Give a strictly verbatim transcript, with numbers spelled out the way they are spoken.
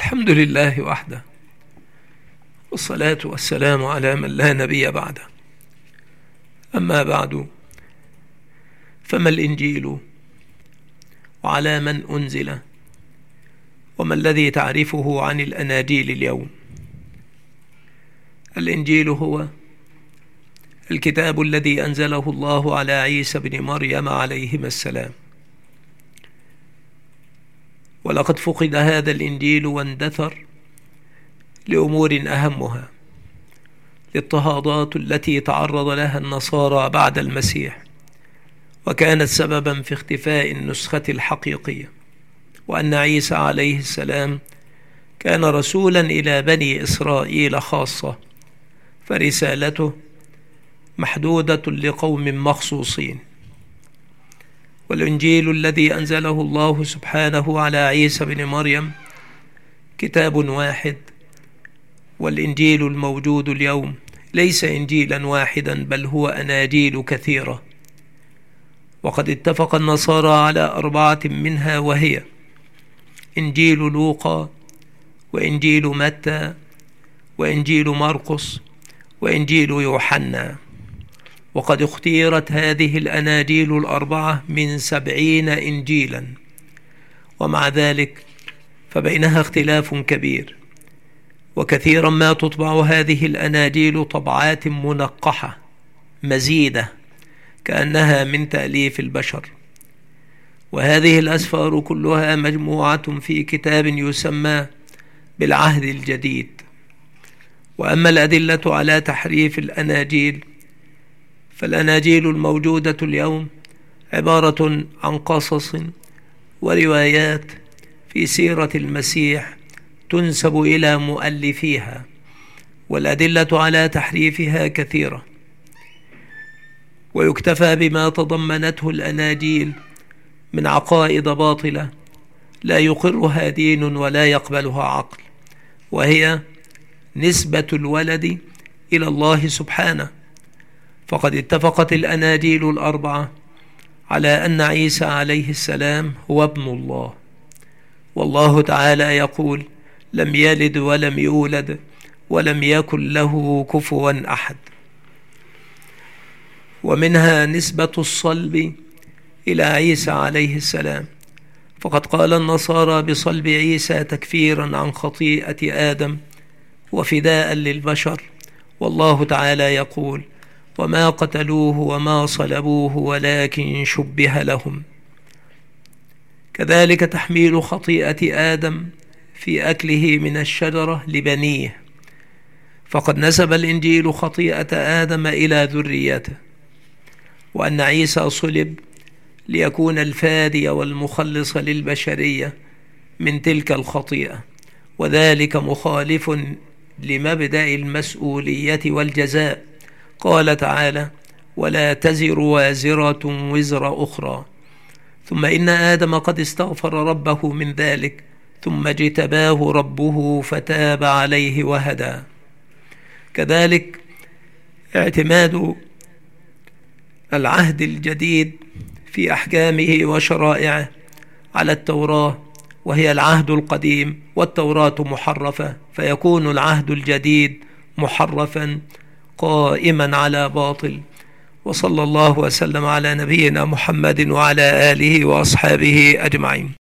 الحمد لله وحده، والصلاة والسلام على من لا نبي بعده. أما بعد، فما الإنجيل؟ وعلى من أنزل؟ وما الذي تعرفه عن الأناجيل اليوم؟ الإنجيل هو الكتاب الذي أنزله الله على عيسى بن مريم عليهما السلام، ولقد فقد هذا الإنجيل واندثر لأمور أهمها الاضطهادات التي تعرض لها النصارى بعد المسيح، وكانت سببا في اختفاء النسخة الحقيقية، وأن عيسى عليه السلام كان رسولا إلى بني إسرائيل خاصة، فرسالته محدودة لقوم مخصوصين. والإنجيل الذي أنزله الله سبحانه على عيسى بن مريم كتاب واحد، والإنجيل الموجود اليوم ليس إنجيلا واحدا، بل هو أناجيل كثيرة. وقد اتفق النصارى على أربعة منها، وهي إنجيل لوقا، وإنجيل متى، وإنجيل مرقس، وإنجيل يوحنا. وقد اختيرت هذه الأناجيل الأربعة من سبعين إنجيلا، ومع ذلك فبينها اختلاف كبير، وكثيرا ما تطبع هذه الأناجيل طبعات منقحة مزيدة كأنها من تأليف البشر. وهذه الأسفار كلها مجموعة في كتاب يسمى بالعهد الجديد. وأما الأدلة على تحريف الأناجيل، فالأناجيل الموجودة اليوم عبارة عن قصص وروايات في سيرة المسيح تنسب إلى مؤلفيها، والأدلة على تحريفها كثيرة، ويكتفى بما تضمنته الأناجيل من عقائد باطلة لا يقرها دين ولا يقبلها عقل، وهي نسبة الولد إلى الله سبحانه. فقد اتفقت الأناجيل الأربعة على أن عيسى عليه السلام هو ابن الله، والله تعالى يقول: لم يلد ولم يولد ولم يكن له كفوا أحد. ومنها نسبة الصلب إلى عيسى عليه السلام، فقد قال النصارى بصلب عيسى تكفيرا عن خطيئة آدم وفداء للبشر، والله تعالى يقول: وما قتلوه وما صلبوه ولكن شبه لهم. كذلك تحميل خطيئة آدم في أكله من الشجرة لبنيه، فقد نسب الإنجيل خطيئة آدم إلى ذريته، وأن عيسى صلب ليكون الفادي والمخلص للبشرية من تلك الخطيئة، وذلك مخالف لمبدأ المسؤولية والجزاء. قال تعالى: ولا تزر وازرة وزر أخرى. ثم إن آدم قد استغفر ربه من ذلك، ثم اجتباه ربه فتاب عليه وهدى. كذلك اعتماد العهد الجديد في أحكامه وشرائعه على التوراة، وهي العهد القديم، والتوراة محرفة، فيكون العهد الجديد محرفا قائما على باطل. وصلى الله وسلم على نبينا محمد وعلى آله وأصحابه أجمعين.